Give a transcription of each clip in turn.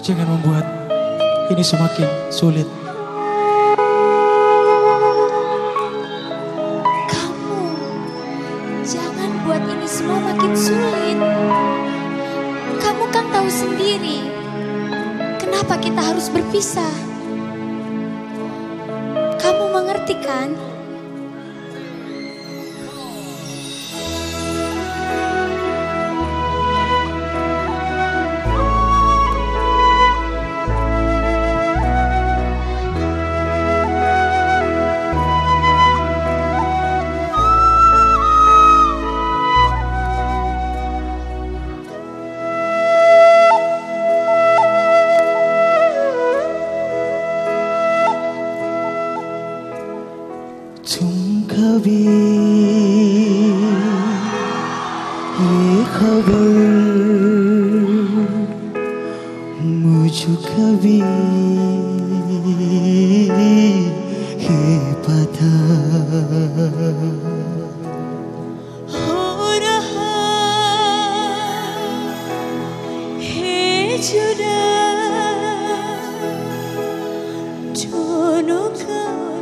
Jangan membuat ini semakin sulit. Kamu jangan buat ini semua makin sulit. Kamu kan tahu sendiri kenapa kita harus berpisah. Kamu mengerti kan? तुम कभी ये खबर मुझे कभी ये पता हो रहा है जुदा दोनों का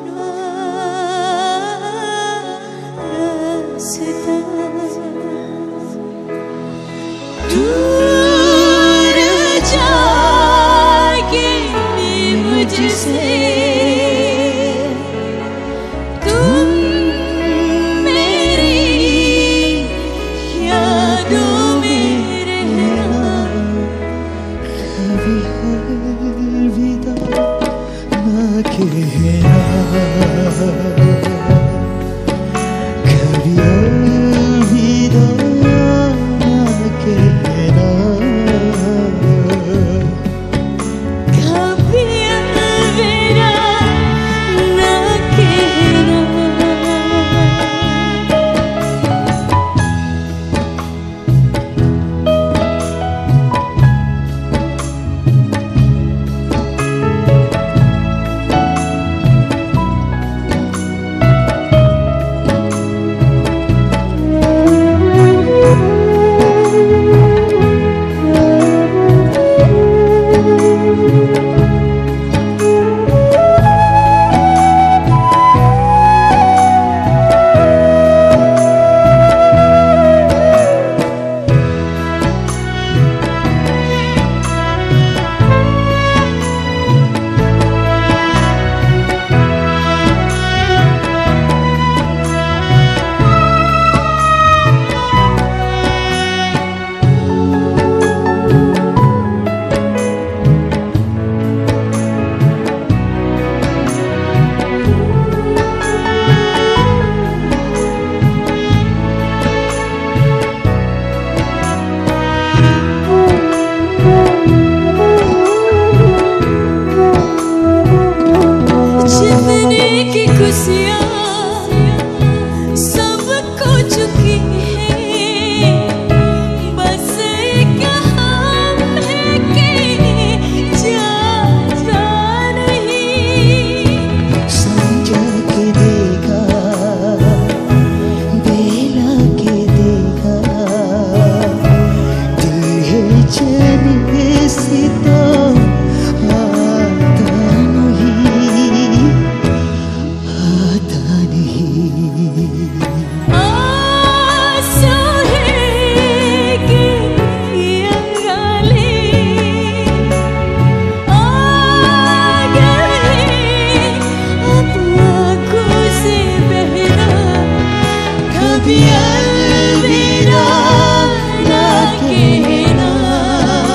दूर जाके मुझसे तुम मेरी यादों में रहना। कभी अलविदा ना कहना, कभी अलविदा ना कहना, कभी अलविदा ना कहना। कभी अलविदा ना कहना।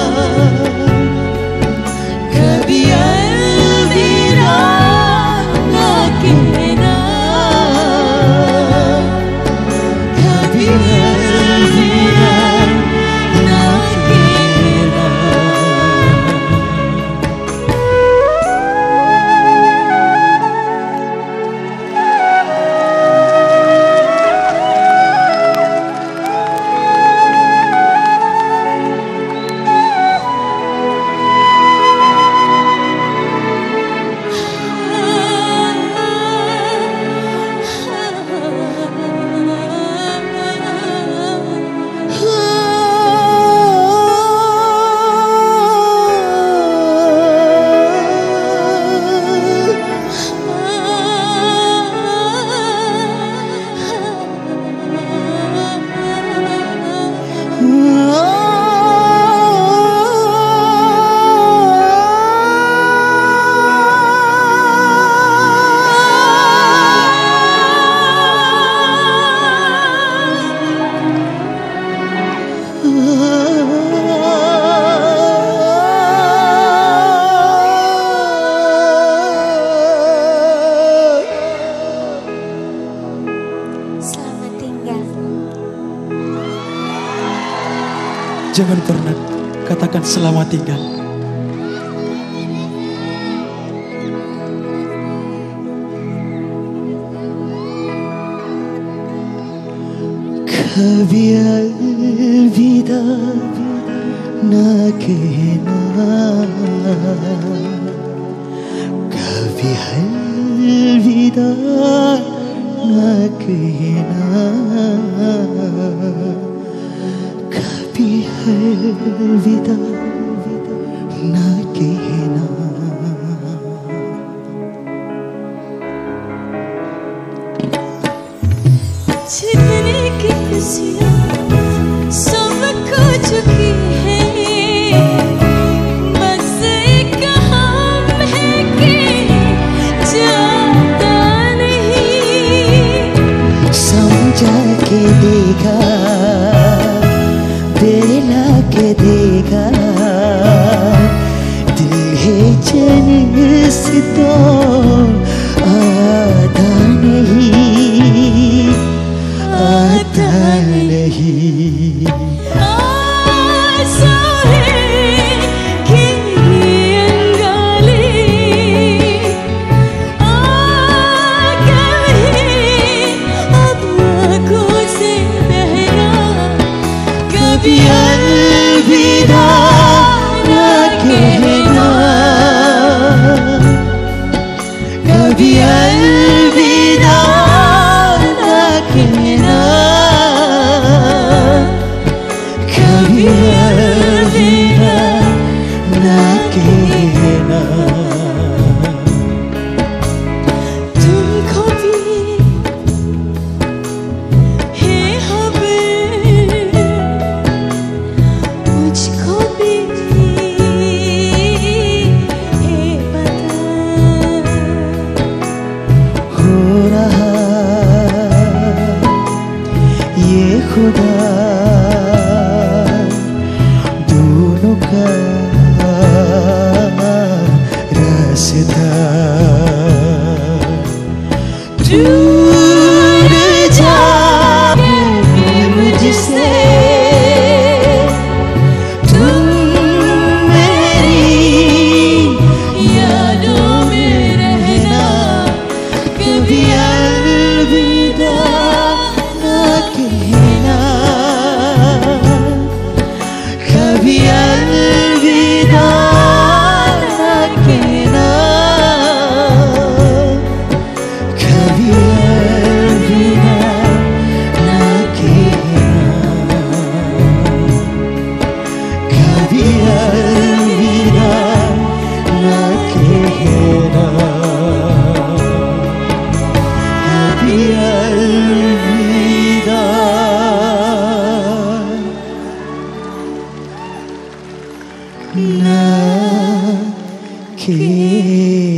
Jangan pernah katakan selamat tinggal. कभी अलविदा ना कहना, कभी अलविदा ना कहना, कभी अलविदा ना कहना। जितने की खुशियाँ सब खो चुकी है, बस एक हम है कि जाता नहीं। समझा के देखा, बेला के देखा, दिल है जन से तो आता नहीं, आता नहीं। आशा है कि अंगाले कभी अब आँखों से बहना, कभी अलविदा ना कहना, कभी अलविदा ना कहना, कभी अलविदा ना कहना। तुमको भी है खबर, मुझको भी है पता। हो रहा ये खुदा दोनों का रास्ता। दूर जाके मुझसे तुम मेरी यादों में रहना, कभी अलविदा ना कहना, कभी अलविदा ना कहना, कभी अलविदा ना कहना, कभी अलविदा ना कहना, कभी अलविदा ना कहना।